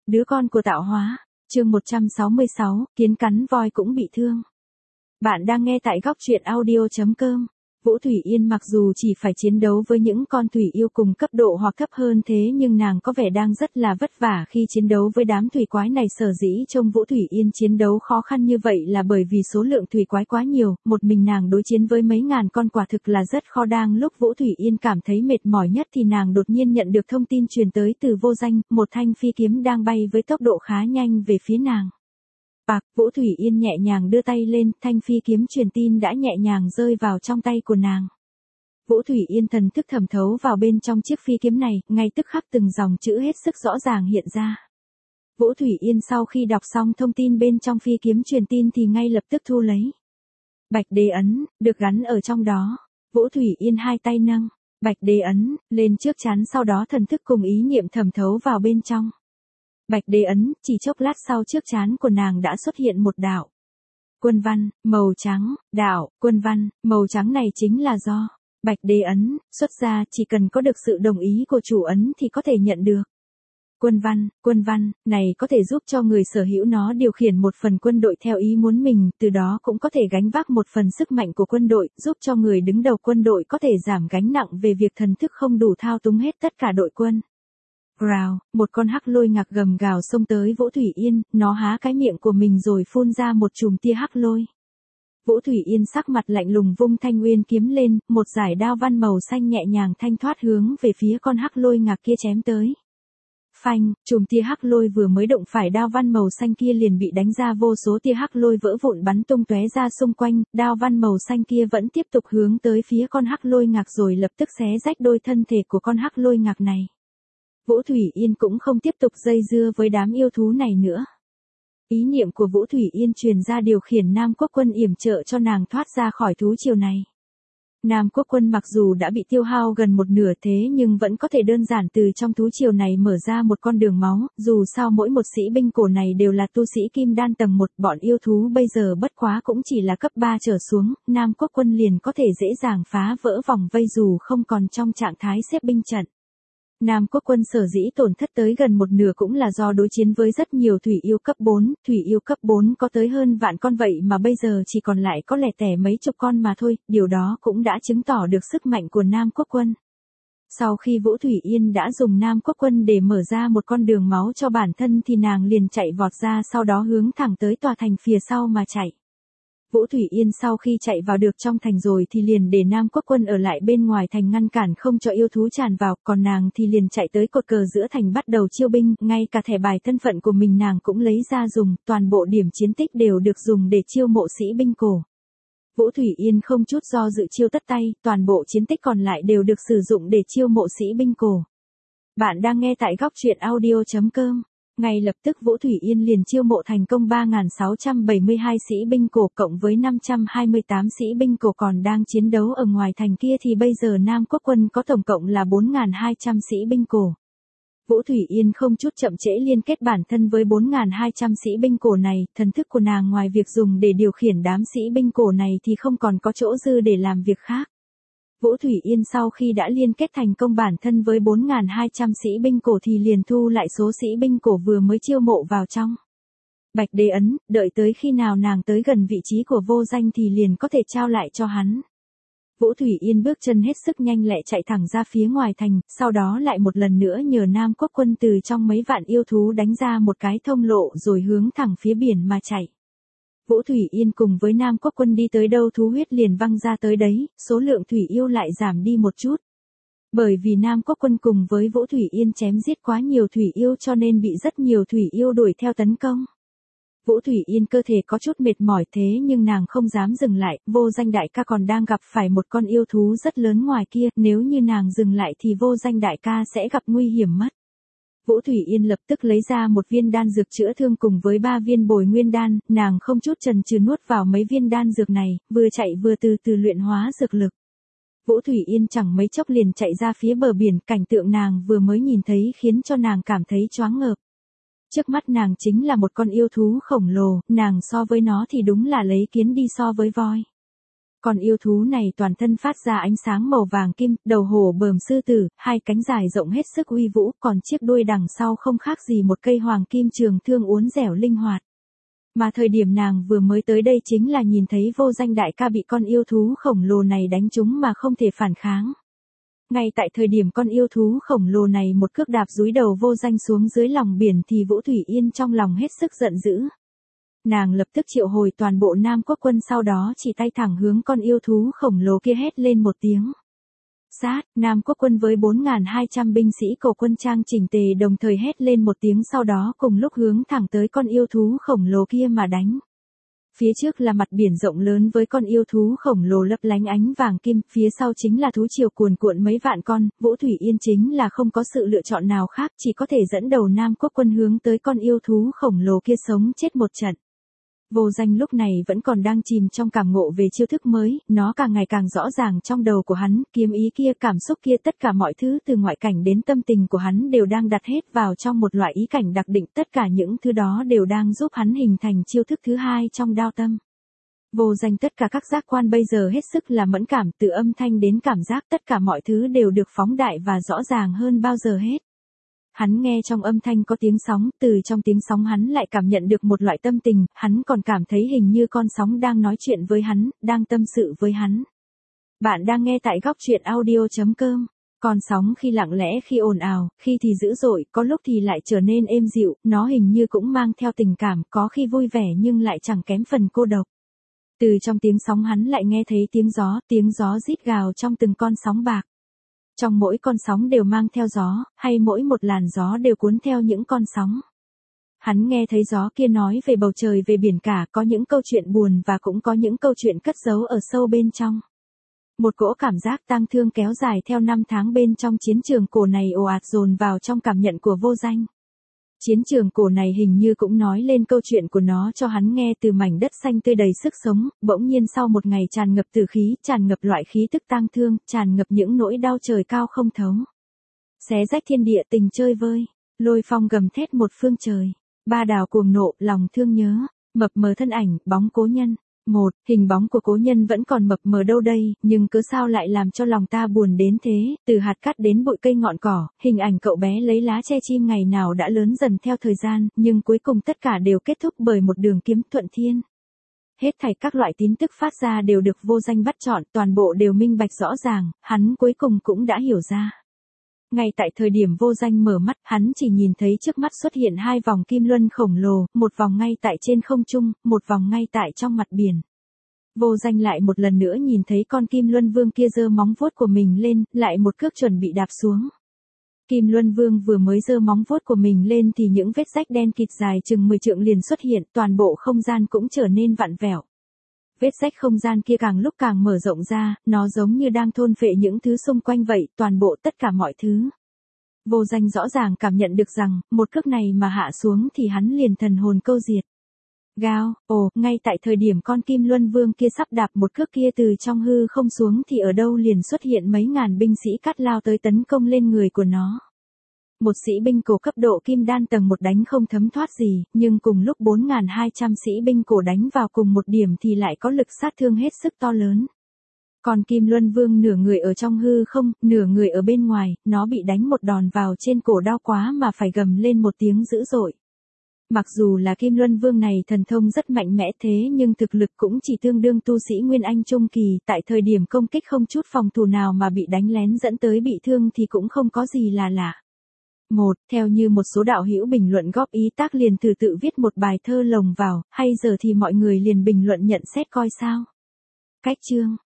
Đứa con của tạo hóa. Chương 166, kiến cắn voi cũng bị thương. Bạn đang nghe tại góc truyện audio.com. Vũ Thủy Yên mặc dù chỉ phải chiến đấu với những con thủy yêu cùng cấp độ hoặc cấp hơn thế nhưng nàng có vẻ đang rất là vất vả khi chiến đấu với đám thủy quái này. Sở dĩ trông Vũ Thủy Yên chiến đấu khó khăn như vậy là bởi vì số lượng thủy quái quá nhiều, một mình nàng đối chiến với mấy ngàn con quả thực là rất khó. Đang lúc Vũ Thủy Yên cảm thấy mệt mỏi nhất thì nàng đột nhiên nhận được thông tin truyền tới từ vô danh, một thanh phi kiếm đang bay với tốc độ khá nhanh về phía nàng. Bạc, Vũ Thủy Yên nhẹ nhàng đưa tay lên, thanh phi kiếm truyền tin đã nhẹ nhàng rơi vào trong tay của nàng. Vũ Thủy Yên thần thức thẩm thấu vào bên trong chiếc phi kiếm này, ngay tức khắc từng dòng chữ hết sức rõ ràng hiện ra. Vũ Thủy Yên sau khi đọc xong thông tin bên trong phi kiếm truyền tin thì ngay lập tức thu lấy. Bạch đế ấn, được gắn ở trong đó. Vũ Thủy Yên hai tay nâng, bạch đế ấn, lên trước trán, sau đó thần thức cùng ý niệm thẩm thấu vào bên trong. Bạch đế ấn, chỉ chốc lát sau trước trán của nàng đã xuất hiện một đạo quân văn, màu trắng. Đạo quân văn, màu trắng này chính là do Bạch đế ấn xuất ra, chỉ cần có được sự đồng ý của chủ ấn thì có thể nhận được. Quân văn này có thể giúp cho người sở hữu nó điều khiển một phần quân đội theo ý muốn mình, từ đó cũng có thể gánh vác một phần sức mạnh của quân đội, giúp cho người đứng đầu quân đội có thể giảm gánh nặng về việc thần thức không đủ thao túng hết tất cả đội quân. Rào, một con hắc lôi ngạc gầm gào xông tới Vũ Thủy Yên, nó há cái miệng của mình rồi phun ra một chùm tia hắc lôi. Vũ Thủy Yên sắc mặt lạnh lùng vung thanh uyên kiếm lên, một dải đao văn màu xanh nhẹ nhàng thanh thoát hướng về phía con hắc lôi ngạc kia chém tới. Phanh, chùm tia hắc lôi vừa mới động phải đao văn màu xanh kia liền bị đánh ra vô số tia hắc lôi vỡ vụn bắn tung tóe ra xung quanh, đao văn màu xanh kia vẫn tiếp tục hướng tới phía con hắc lôi ngạc rồi lập tức xé rách đôi thân thể của con hắc lôi ngạc này. Vũ Thủy Yên cũng không tiếp tục dây dưa với đám yêu thú này nữa. Ý niệm của Vũ Thủy Yên truyền ra điều khiển Nam Quốc Quân yểm trợ cho nàng thoát ra khỏi thú triều này. Nam Quốc Quân mặc dù đã bị tiêu hao gần một nửa thế nhưng vẫn có thể đơn giản từ trong thú triều này mở ra một con đường máu, dù sao mỗi một sĩ binh cổ này đều là tu sĩ kim đan tầng 1, bọn yêu thú bây giờ bất quá cũng chỉ là cấp 3 trở xuống, Nam Quốc Quân liền có thể dễ dàng phá vỡ vòng vây dù không còn trong trạng thái xếp binh trận. Nam Quốc Quân sở dĩ tổn thất tới gần một nửa cũng là do đối chiến với rất nhiều thủy yêu cấp 4, thủy yêu cấp 4 có tới hơn vạn con vậy mà bây giờ chỉ còn lại có lẻ tẻ mấy chục con mà thôi, điều đó cũng đã chứng tỏ được sức mạnh của Nam Quốc Quân. Sau khi Vũ Thủy Yên đã dùng Nam Quốc Quân để mở ra một con đường máu cho bản thân thì nàng liền chạy vọt ra, sau đó hướng thẳng tới tòa thành phía sau mà chạy. Vũ Thủy Yên sau khi chạy vào được trong thành rồi thì liền để Nam Quốc Quân ở lại bên ngoài thành ngăn cản không cho yêu thú tràn vào, còn nàng thì liền chạy tới cột cờ giữa thành bắt đầu chiêu binh, ngay cả thẻ bài thân phận của mình nàng cũng lấy ra dùng, toàn bộ điểm chiến tích đều được dùng để chiêu mộ sĩ binh cổ. Vũ Thủy Yên không chút do dự chiêu tất tay, toàn bộ chiến tích còn lại đều được sử dụng để chiêu mộ sĩ binh cổ. Bạn đang nghe tại góc truyện audio.com. Ngay lập tức Vũ Thủy Yên liền chiêu mộ thành công 3.672 sĩ binh cổ cộng với 528 sĩ binh cổ còn đang chiến đấu ở ngoài thành kia thì bây giờ Nam Quốc Quân có tổng cộng là 4.200 sĩ binh cổ. Vũ Thủy Yên không chút chậm trễ liên kết bản thân với 4.200 sĩ binh cổ này, thần thức của nàng ngoài việc dùng để điều khiển đám sĩ binh cổ này thì không còn có chỗ dư để làm việc khác. Vũ Thủy Yên sau khi đã liên kết thành công bản thân với 4.200 sĩ binh cổ thì liền thu lại số sĩ binh cổ vừa mới chiêu mộ vào trong Bạch đế ấn, đợi tới khi nào nàng tới gần vị trí của vô danh thì liền có thể trao lại cho hắn. Vũ Thủy Yên bước chân hết sức nhanh lẹ chạy thẳng ra phía ngoài thành, sau đó lại một lần nữa nhờ Nam Quốc Quân từ trong mấy vạn yêu thú đánh ra một cái thông lộ rồi hướng thẳng phía biển mà chạy. Vũ Thủy Yên cùng với Nam Quốc Quân đi tới đâu thú huyết liền văng ra tới đấy, số lượng thủy yêu lại giảm đi một chút. Bởi vì Nam Quốc Quân cùng với Vũ Thủy Yên chém giết quá nhiều thủy yêu cho nên bị rất nhiều thủy yêu đuổi theo tấn công. Vũ Thủy Yên cơ thể có chút mệt mỏi thế nhưng nàng không dám dừng lại, vô danh đại ca còn đang gặp phải một con yêu thú rất lớn ngoài kia, nếu như nàng dừng lại thì vô danh đại ca sẽ gặp nguy hiểm mất. Vũ Thủy Yên lập tức lấy ra một viên đan dược chữa thương cùng với 3 viên bồi nguyên đan, nàng không chút chần chừ nuốt vào mấy viên đan dược này, vừa chạy vừa từ từ luyện hóa dược lực. Vũ Thủy Yên chẳng mấy chốc liền chạy ra phía bờ biển, cảnh tượng nàng vừa mới nhìn thấy khiến cho nàng cảm thấy choáng ngợp. Trước mắt nàng chính là một con yêu thú khổng lồ, nàng so với nó thì đúng là lấy kiến đi so với voi. Con yêu thú này toàn thân phát ra ánh sáng màu vàng kim, đầu hổ bờm sư tử, hai cánh dài rộng hết sức uy vũ, còn chiếc đuôi đằng sau không khác gì một cây hoàng kim trường thương uốn dẻo linh hoạt. Mà thời điểm nàng vừa mới tới đây chính là nhìn thấy Vô Danh đại ca bị con yêu thú khổng lồ này đánh trúng mà không thể phản kháng. Ngay tại thời điểm con yêu thú khổng lồ này một cước đạp dúi đầu Vô Danh xuống dưới lòng biển thì Vũ Thủy Yên trong lòng hết sức giận dữ. Nàng lập tức triệu hồi toàn bộ Nam Quốc quân, sau đó chỉ tay thẳng hướng con yêu thú khổng lồ kia hét lên một tiếng. Sát, Nam Quốc quân với 4.200 binh sĩ cổ quân trang chỉnh tề đồng thời hét lên một tiếng, sau đó cùng lúc hướng thẳng tới con yêu thú khổng lồ kia mà đánh. Phía trước là mặt biển rộng lớn với con yêu thú khổng lồ lấp lánh ánh vàng kim, phía sau chính là thú triều cuồn cuộn mấy vạn con, Vũ Thủy Yên chính là không có sự lựa chọn nào khác, chỉ có thể dẫn đầu Nam Quốc quân hướng tới con yêu thú khổng lồ kia sống chết một trận. Vô Danh lúc này vẫn còn đang chìm trong cảm ngộ về chiêu thức mới, nó càng ngày càng rõ ràng trong đầu của hắn, kiếm ý kia, cảm xúc kia, tất cả mọi thứ từ ngoại cảnh đến tâm tình của hắn đều đang đặt hết vào trong một loại ý cảnh đặc định, tất cả những thứ đó đều đang giúp hắn hình thành chiêu thức thứ hai trong đao tâm. Vô Danh tất cả các giác quan bây giờ hết sức là mẫn cảm, từ âm thanh đến cảm giác, tất cả mọi thứ đều được phóng đại và rõ ràng hơn bao giờ hết. Hắn nghe trong âm thanh có tiếng sóng, từ trong tiếng sóng hắn lại cảm nhận được một loại tâm tình, hắn còn cảm thấy hình như con sóng đang nói chuyện với hắn, đang tâm sự với hắn. Bạn đang nghe tại góc truyện audio.com. Con sóng khi lặng lẽ, khi ồn ào, khi thì dữ dội, có lúc thì lại trở nên êm dịu, nó hình như cũng mang theo tình cảm, có khi vui vẻ nhưng lại chẳng kém phần cô độc. Từ trong tiếng sóng hắn lại nghe thấy tiếng gió rít gào trong từng con sóng bạc. Trong mỗi con sóng đều mang theo gió, hay mỗi một làn gió đều cuốn theo những con sóng. Hắn nghe thấy gió kia nói về bầu trời, về biển cả, có những câu chuyện buồn và cũng có những câu chuyện cất giấu ở sâu bên trong. Một cỗ cảm giác tang thương kéo dài theo năm tháng bên trong chiến trường cổ này ồ ạt dồn vào trong cảm nhận của Vô Danh. Chiến trường cổ này hình như cũng nói lên câu chuyện của nó cho hắn nghe, từ mảnh đất xanh tươi đầy sức sống, bỗng nhiên sau một ngày tràn ngập tử khí, tràn ngập loại khí tức tang thương, tràn ngập những nỗi đau trời cao không thấu. Xé rách thiên địa tình chơi vơi, lôi phong gầm thét một phương trời, ba đào cuồng nộ, lòng thương nhớ, mập mờ thân ảnh, bóng cố nhân. Hình bóng của cố nhân vẫn còn mập mờ đâu đây, nhưng cớ sao lại làm cho lòng ta buồn đến thế, từ hạt cát đến bụi cây ngọn cỏ, hình ảnh cậu bé lấy lá che chim ngày nào đã lớn dần theo thời gian, nhưng cuối cùng tất cả đều kết thúc bởi một đường kiếm thuận thiên. Hết thảy các loại tin tức phát ra đều được Vô Danh bắt chọn, toàn bộ đều minh bạch rõ ràng, hắn cuối cùng cũng đã hiểu ra. Ngay tại thời điểm Vô Danh mở mắt, hắn chỉ nhìn thấy trước mắt xuất hiện hai vòng kim luân khổng lồ, một vòng ngay tại trên không trung, một vòng ngay tại trong mặt biển. Vô Danh lại một lần nữa nhìn thấy con Kim Luân Vương kia giơ móng vuốt của mình lên, lại một cước chuẩn bị đạp xuống. Kim Luân Vương vừa mới giơ móng vuốt của mình lên thì những vết rách đen kịt dài chừng 10 trượng liền xuất hiện, toàn bộ không gian cũng trở nên vặn vẹo. Vết rách không gian kia càng lúc càng mở rộng ra, nó giống như đang thôn phệ những thứ xung quanh vậy, toàn bộ tất cả mọi thứ. Vô Danh rõ ràng cảm nhận được rằng, một cước này mà hạ xuống thì hắn liền thần hồn câu diệt. Ngay tại thời điểm con Kim Luân Vương kia sắp đạp một cước kia từ trong hư không xuống thì ở đâu liền xuất hiện mấy ngàn binh sĩ cát lao tới tấn công lên người của nó. Một sĩ binh cổ cấp độ kim đan tầng 1 đánh không thấm thoát gì, nhưng cùng lúc 4.200 sĩ binh cổ đánh vào cùng một điểm thì lại có lực sát thương hết sức to lớn. Còn Kim Luân Vương nửa người ở trong hư không, nửa người ở bên ngoài, nó bị đánh một đòn vào trên cổ đau quá mà phải gầm lên một tiếng dữ dội. Mặc dù là Kim Luân Vương này thần thông rất mạnh mẽ thế nhưng thực lực cũng chỉ tương đương tu sĩ Nguyên Anh Trung Kỳ, tại thời điểm công kích không chút phòng thủ nào mà bị đánh lén dẫn tới bị thương thì cũng không có gì là lạ. Theo như một số đạo hữu bình luận góp ý tác liền tự viết một bài thơ lồng vào, hay giờ thì mọi người liền bình luận nhận xét coi sao. Cách chương